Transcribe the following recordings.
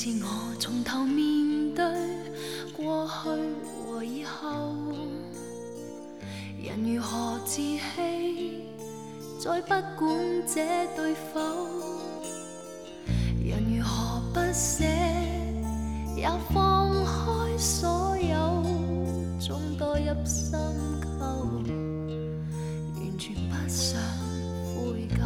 次我從頭面對過去和以後，人如何自欺，再不管這對否，人如何不捨，也放開所有，縱墮入深溝，完全不想悔疚。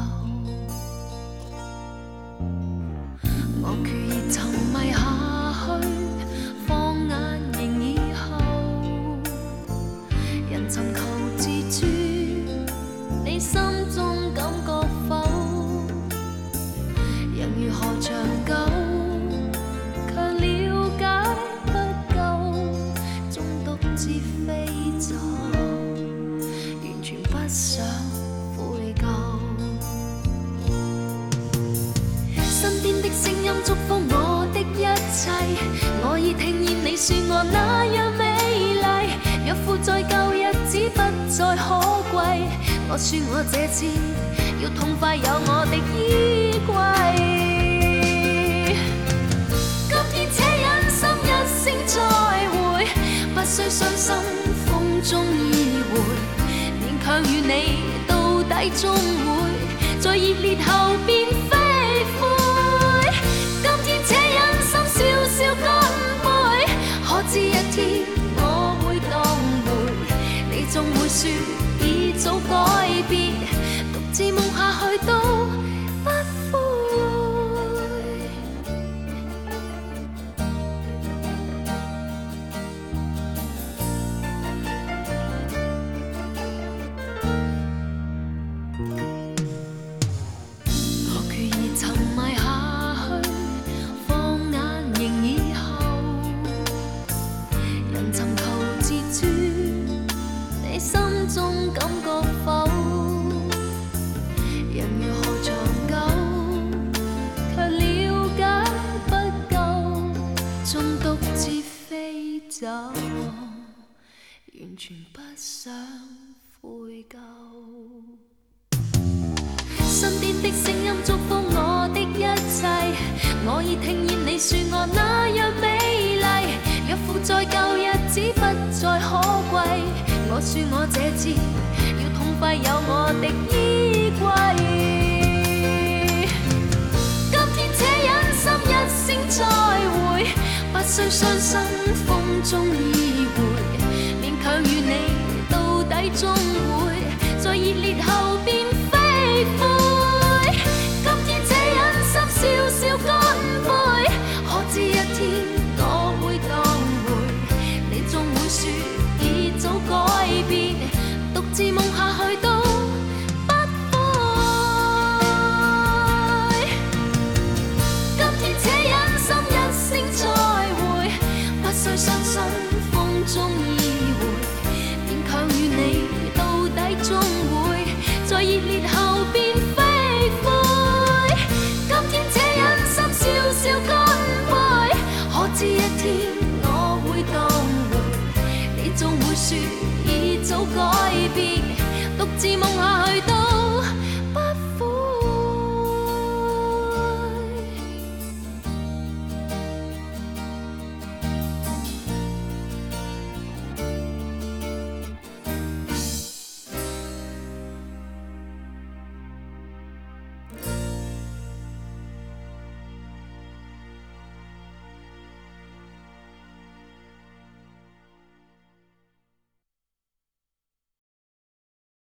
我決意沉迷下去，放眼仍以後，人尋求自主，你心中感覺否？人如何長久，卻了解不夠，縱獨自飛走，完全不想悔疚。身邊的聲音祝福我的一切，我已聽見你說我那樣美麗，若負在舊日子不再可貴，我說我這次要痛快有我的衣櫃。今天且忍心一聲再會，不需傷心風中依回，勉強與你到底終會在熱烈後變飛灰。今天且忍心笑笑乾杯，可知一天我會當回，你總會說已早改變，獨自夢下去都不悔。我決意沉迷下去，放眼仍以後，人尋求自主，你心中感覺否？人如何長久，卻了解不夠，縱獨自飛走，完全不想悔疚。身邊的聲音祝福我的一切，我已聽見你說我那樣美麗，若負在舊日子不再可貴，我說我這次要痛快有我的衣櫃。今天且忍心一聲再會，不需傷心風中依回，勉強與你到底終會在熱烈後變飛灰。今天且忍心笑笑乾杯，可知一天我會當回，你總會說已早改變，獨自夢下去都不悔。今天且忍心一聲再會，不需傷心風中依回，勉強與你到底終會在熱烈後